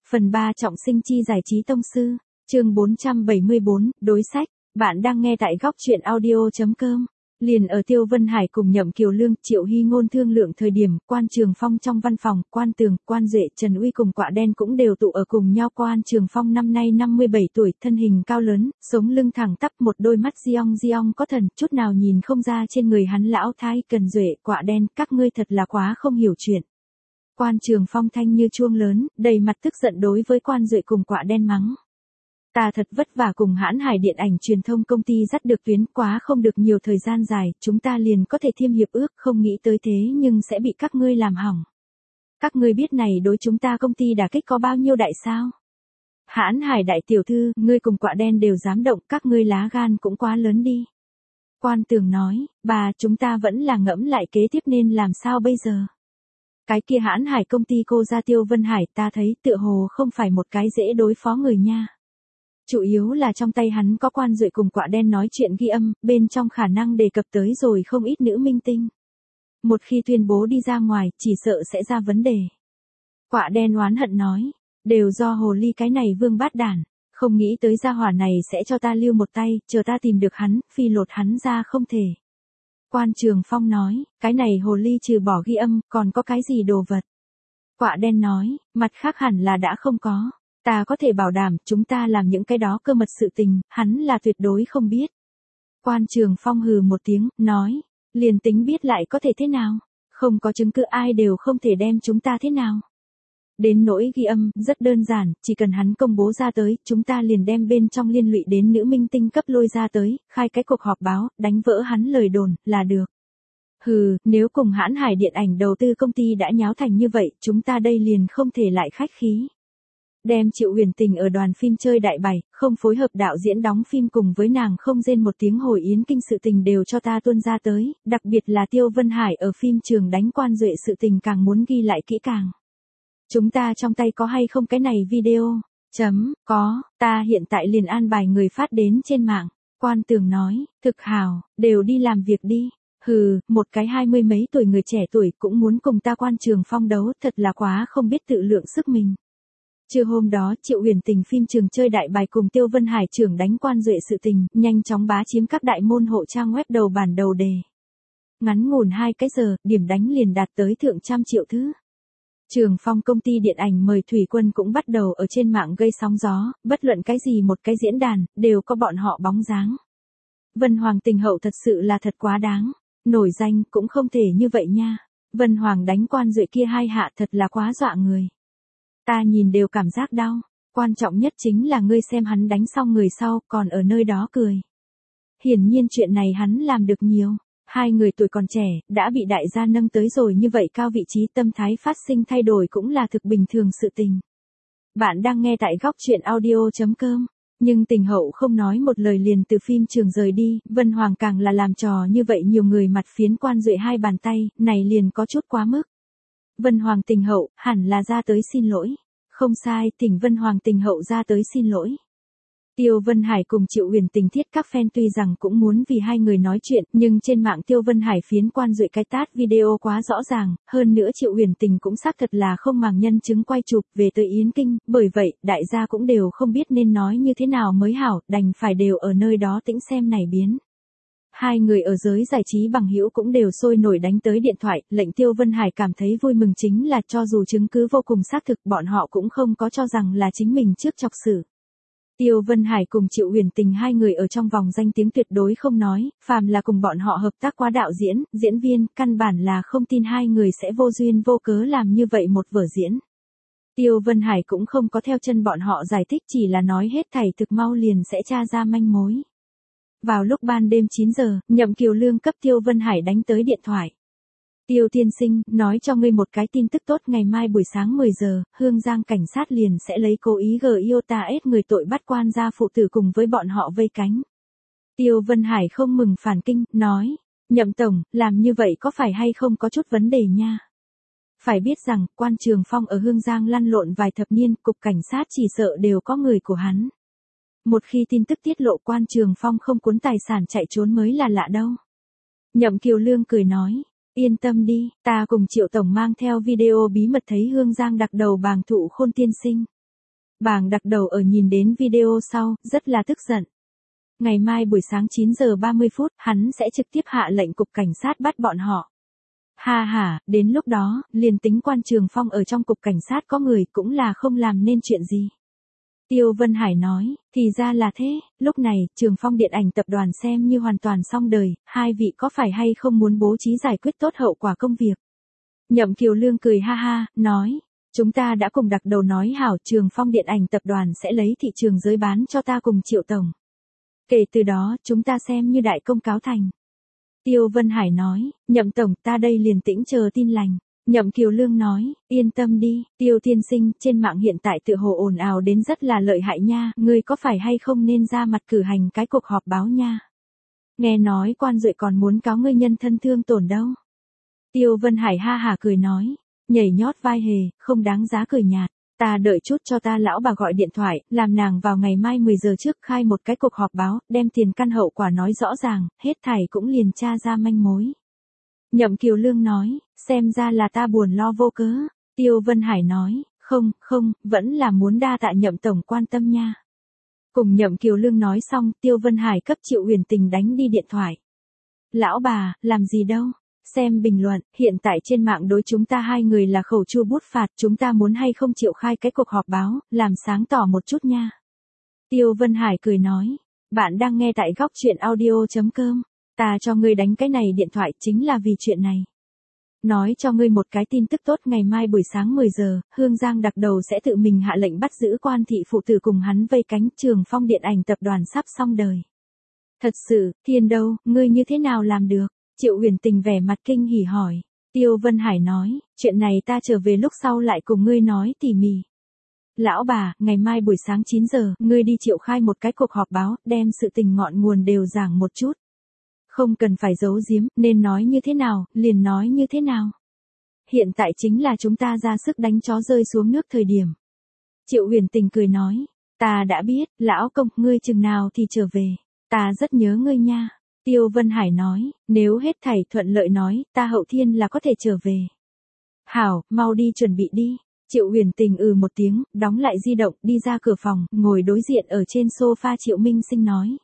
Phần 3 trọng sinh chi giải trí tông sư, chương 474, đối sách, bạn đang nghe tại góc truyện audio.com. Liền ở Tiêu Vân Hải cùng Nhậm Kiều Lương, Triệu Hy Ngôn thương lượng thời điểm, Quan Trường Phong trong văn phòng, Quan Tường, Quan Duệ, Trần Uy cùng Quạ Đen cũng đều tụ ở cùng nhau. Quan Trường Phong năm nay 57 tuổi, thân hình cao lớn, sống lưng thẳng tắp, một đôi mắt giong có thần, chút nào nhìn không ra trên người hắn lão thái. Cần Duệ, Quạ Đen, các ngươi thật là quá không hiểu chuyện. Quan Trường Phong thanh như chuông lớn, đầy mặt tức giận đối với Quan Duệ cùng Quạ Đen mắng. Ta thật vất vả cùng Hãn Hải Điện ảnh truyền thông công ty dắt được tuyến, quá không được nhiều thời gian dài, chúng ta liền có thể thiêm hiệp ước, không nghĩ tới thế nhưng sẽ bị các ngươi làm hỏng. Các ngươi biết này đối chúng ta công ty đả kích có bao nhiêu đại sao? Hãn Hải đại tiểu thư, ngươi cùng Quạ Đen đều dám động, các ngươi lá gan cũng quá lớn đi. Quan Tường nói, bà, chúng ta vẫn là ngẫm lại kế tiếp nên làm sao bây giờ? Cái kia Hãn Hải công ty cô ra Tiêu Vân Hải, ta thấy tựa hồ không phải một cái dễ đối phó người nha. Chủ yếu là trong tay hắn có Quan Duệ cùng Quạ Đen nói chuyện ghi âm, bên trong khả năng đề cập tới rồi không ít nữ minh tinh. Một khi tuyên bố đi ra ngoài, chỉ sợ sẽ ra vấn đề. Quạ Đen oán hận nói, đều do hồ ly cái này vương bát đản, không nghĩ tới gia hỏa này sẽ cho ta lưu một tay, chờ ta tìm được hắn, phi lột hắn ra không thể. Quan Trường Phong nói, cái này hồ ly trừ bỏ ghi âm, còn có cái gì đồ vật? Quạ Đen nói, mặt khác hẳn là đã không có. Ta có thể bảo đảm, chúng ta làm những cái đó cơ mật sự tình, hắn là tuyệt đối không biết. Quan Trường Phong hừ một tiếng, nói, liền tính biết lại có thể thế nào? Không có chứng cứ ai đều không thể đem chúng ta thế nào. Đến nỗi ghi âm, rất đơn giản, chỉ cần hắn công bố ra tới, chúng ta liền đem bên trong liên lụy đến nữ minh tinh cấp lôi ra tới, khai cái cuộc họp báo, đánh vỡ hắn lời đồn, là được. Hừ, nếu cùng Hãn Hải Điện ảnh đầu tư công ty đã nháo thành như vậy, chúng ta đây liền không thể lại khách khí. Đem Triệu Huyền Tình ở đoàn phim chơi đại bày, không phối hợp đạo diễn đóng phim cùng với nàng không rên một tiếng hồi yến kinh sự tình đều cho ta tuôn ra tới, đặc biệt là Tiêu Vân Hải ở phim trường đánh Quan Duệ sự tình càng muốn ghi lại kỹ càng. Chúng ta trong tay có hay không cái này video? Có, ta hiện tại liền an bài người phát đến trên mạng. Quan Tường nói, thực hào, đều đi làm việc đi. Hừ, một cái 20 mấy tuổi người trẻ tuổi cũng muốn cùng ta Quan Trường Phong đấu, thật là quá không biết tự lượng sức mình. Trưa hôm đó, Triệu Huyền Tình phim trường chơi đại bài cùng Tiêu Vân Hải trưởng đánh Quan Duệ sự tình, nhanh chóng bá chiếm các đại môn hộ trang web đầu bản đầu đề. Ngắn ngủn 2 cái giờ, điểm đánh liền đạt tới thượng trăm triệu thứ. Trường Phong công ty điện ảnh mời Thủy Quân cũng bắt đầu ở trên mạng gây sóng gió, bất luận cái gì một cái diễn đàn, đều có bọn họ bóng dáng. Vân Hoàng Tình Hậu thật sự là thật quá đáng, nổi danh cũng không thể như vậy nha. Vân Hoàng đánh Quan Duệ kia 2 hạ thật là quá dọa người. Ta nhìn đều cảm giác đau, quan trọng nhất chính là ngươi xem hắn đánh xong người sau, còn ở nơi đó cười. Hiển nhiên chuyện này hắn làm được nhiều. 2 người tuổi còn trẻ, đã bị đại gia nâng tới rồi như vậy cao vị trí, tâm thái phát sinh thay đổi cũng là thực bình thường sự tình. Bạn đang nghe tại góc truyện audio.com. Nhưng Tình Hậu không nói một lời liền từ phim trường rời đi, Vân Hoàng càng là làm trò như vậy nhiều người mặt phiến Quan Duệ 2 bàn tay, này liền có chút quá mức. Vân Hoàng Tình Hậu, hẳn là ra tới xin lỗi. Không sai, thỉnh Vân Hoàng Tình Hậu ra tới xin lỗi. Tiêu Vân Hải cùng Triệu Huyền Tình thiết các fan tuy rằng cũng muốn vì 2 người nói chuyện, nhưng trên mạng Tiêu Vân Hải phiến Quan Duệ cái tát video quá rõ ràng, hơn nữa Triệu Huyền Tình cũng xác thật là không màng nhân chứng quay chụp về tới Yến Kinh, bởi vậy, đại gia cũng đều không biết nên nói như thế nào mới hảo, đành phải đều ở nơi đó tĩnh xem này biến. 2 người ở giới giải trí bằng hữu cũng đều sôi nổi đánh tới điện thoại, lệnh Tiêu Vân Hải cảm thấy vui mừng chính là cho dù chứng cứ vô cùng xác thực, bọn họ cũng không có cho rằng là chính mình trước chọc xử. Tiêu Vân Hải cùng Triệu Huyền Tình 2 người ở trong vòng danh tiếng tuyệt đối không nói, phàm là cùng bọn họ hợp tác qua đạo diễn, diễn viên, căn bản là không tin 2 người sẽ vô duyên vô cớ làm như vậy một vở diễn. Tiêu Vân Hải cũng không có theo chân bọn họ giải thích, chỉ là nói hết thảy thực mau liền sẽ tra ra manh mối. Vào lúc ban đêm 9 giờ, Nhậm Kiều Lương cấp Tiêu Vân Hải đánh tới điện thoại. Tiêu tiên sinh, nói cho ngươi một cái tin tức tốt, ngày mai buổi sáng 10 giờ, Hương Giang cảnh sát liền sẽ lấy cố ý GIOTA người tội bắt Quan gia phụ tử cùng với bọn họ vây cánh. Tiêu Vân Hải không mừng phản kinh, nói, Nhậm tổng, làm như vậy có phải hay không có chút vấn đề nha. Phải biết rằng, Quan Trường Phong ở Hương Giang lăn lộn vài thập niên, cục cảnh sát chỉ sợ đều có người của hắn. Một khi tin tức tiết lộ, Quan Trường Phong không cuốn tài sản chạy trốn mới là lạ đâu. Nhậm Kiều Lương cười nói, yên tâm đi, ta cùng Triệu tổng mang theo video bí mật thấy Hương Giang đặc đầu bàng thụ Khôn tiên sinh. Bàng đặc đầu ở nhìn đến video sau, rất là tức giận. Ngày mai buổi sáng 9 giờ 30 phút, hắn sẽ trực tiếp hạ lệnh cục cảnh sát bắt bọn họ. Ha ha, đến lúc đó, liền tính quan Trường Phong ở trong cục cảnh sát có người cũng là không làm nên chuyện gì. Tiêu Vân Hải nói, thì ra là thế, lúc này, Trường Phong điện ảnh tập đoàn xem như hoàn toàn xong đời, hai vị có phải hay không muốn bố trí giải quyết tốt hậu quả công việc. Nhậm Kiều Lương cười ha ha, nói, chúng ta đã cùng đặc đầu nói hảo Trường Phong điện ảnh tập đoàn sẽ lấy thị trường giới bán cho ta cùng Triệu Tổng. Kể từ đó, chúng ta xem như đại công cáo thành. Tiêu Vân Hải nói, Nhậm Tổng ta đây liền tĩnh chờ tin lành. Nhậm Kiều Lương nói, yên tâm đi, Tiêu tiên sinh, trên mạng hiện tại tựa hồ ồn ào đến rất là lợi hại nha, ngươi có phải hay không nên ra mặt cử hành cái cuộc họp báo nha. Nghe nói quan Duệ còn muốn cáo ngươi nhân thân thương tổn đâu. Tiêu Vân Hải ha hả cười nói, nhảy nhót vai hề, không đáng giá cười nhạt. Ta đợi chút cho ta lão bà gọi điện thoại, làm nàng vào ngày mai 10 giờ trước khai một cái cuộc họp báo, đem tiền căn hậu quả nói rõ ràng, hết thảy cũng liền tra ra manh mối. Nhậm Kiều Lương nói, xem ra là ta buồn lo vô cớ. Tiêu Vân Hải nói, không, vẫn là muốn đa tạ Nhậm Tổng quan tâm nha. Cùng Nhậm Kiều Lương nói xong, Tiêu Vân Hải cấp Triệu Huyền Tình đánh đi điện thoại. Lão bà, làm gì đâu? Xem bình luận, hiện tại trên mạng đối chúng ta hai người là khẩu chua bút phạt, chúng ta muốn hay không chịu khai cái cuộc họp báo, làm sáng tỏ một chút nha. Tiêu Vân Hải cười nói, bạn đang nghe tại góc truyện audio.com, ta cho ngươi đánh cái này điện thoại chính là vì chuyện này. Nói cho ngươi một cái tin tức tốt, ngày mai buổi sáng 10 giờ, Hương Giang đặc đầu sẽ tự mình hạ lệnh bắt giữ Quan thị phụ tử cùng hắn vây cánh, Trường Phong điện ảnh tập đoàn sắp xong đời. Thật sự, thiên đâu, ngươi như thế nào làm được? Triệu Huyền Tình vẻ mặt kinh hỉ hỏi. Tiêu Vân Hải nói, chuyện này ta trở về lúc sau lại cùng ngươi nói tỉ mỉ. Lão bà, ngày mai buổi sáng 9 giờ, ngươi đi triệu khai một cái cuộc họp báo, đem sự tình ngọn nguồn đều giảng một chút. Không cần phải giấu giếm, nên nói như thế nào, liền nói như thế nào. Hiện tại chính là chúng ta ra sức đánh chó rơi xuống nước thời điểm. Triệu Huyền Tình cười nói, ta đã biết, lão công, ngươi chừng nào thì trở về, ta rất nhớ ngươi nha. Tiêu Vân Hải nói, nếu hết thảy thuận lợi nói, ta hậu thiên là có thể trở về. Hảo, mau đi chuẩn bị đi. Triệu Huyền Tình một tiếng, đóng lại di động, đi ra cửa phòng, ngồi đối diện ở trên sofa Triệu Minh Sinh nói.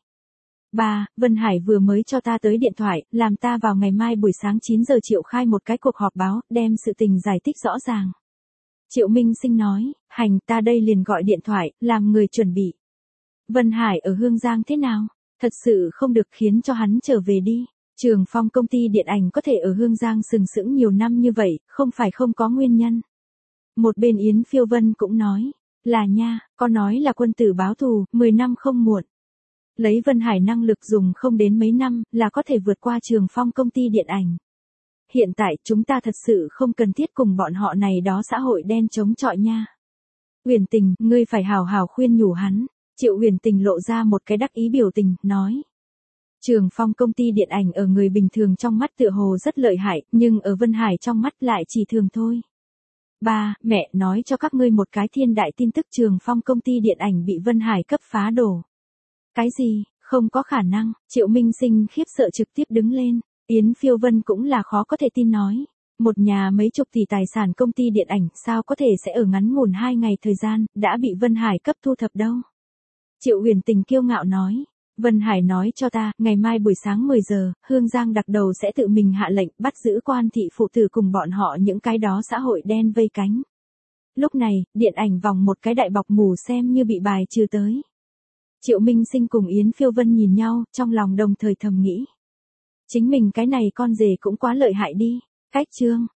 Ba, Vân Hải vừa mới cho ta tới điện thoại, làm ta vào ngày mai buổi sáng 9 giờ triệu khai một cái cuộc họp báo, đem sự tình giải thích rõ ràng. Triệu Minh Sinh nói, hành, ta đây liền gọi điện thoại, làm người chuẩn bị. Vân Hải ở Hương Giang thế nào? Thật sự không được, khiến cho hắn trở về đi. Trường Phong công ty điện ảnh có thể ở Hương Giang sừng sững nhiều năm như vậy, không phải không có nguyên nhân. Một bên Yến Phiêu Vân cũng nói, là nha, có nói là quân tử báo thù, 10 năm không muộn. Lấy Vân Hải năng lực dùng không đến mấy năm, là có thể vượt qua Trường Phong công ty điện ảnh. Hiện tại chúng ta thật sự không cần thiết cùng bọn họ này đó xã hội đen chống chọi nha. Huyền Tình, ngươi phải hào hào khuyên nhủ hắn. Triệu Huyền Tình lộ ra một cái đắc ý biểu tình, nói. Trường Phong công ty điện ảnh ở người bình thường trong mắt tựa hồ rất lợi hại, nhưng ở Vân Hải trong mắt lại chỉ thường thôi. Ba, mẹ nói cho các ngươi một cái thiên đại tin tức, Trường Phong công ty điện ảnh bị Vân Hải cấp phá đổ. Cái gì, không có khả năng. Triệu Minh Sinh khiếp sợ trực tiếp đứng lên. Yến Phiêu Vân cũng là khó có thể tin nói. Một nhà mấy chục tỷ tài sản công ty điện ảnh sao có thể sẽ ở ngắn ngủn 2 ngày thời gian, đã bị Vân Hải cấp thu thập đâu. Triệu Huyền Tình kiêu ngạo nói, Vân Hải nói cho ta, ngày mai buổi sáng 10 giờ, Hương Giang đặc đầu sẽ tự mình hạ lệnh bắt giữ Quan thị phụ tử cùng bọn họ những cái đó xã hội đen vây cánh. Lúc này, điện ảnh vòng một cái đại bọc mù xem như bị bài trừ tới. Triệu Minh Sinh cùng Yến Phiêu Vân nhìn nhau, trong lòng đồng thời thầm nghĩ. Chính mình cái này con rể cũng quá lợi hại đi. Cách chương.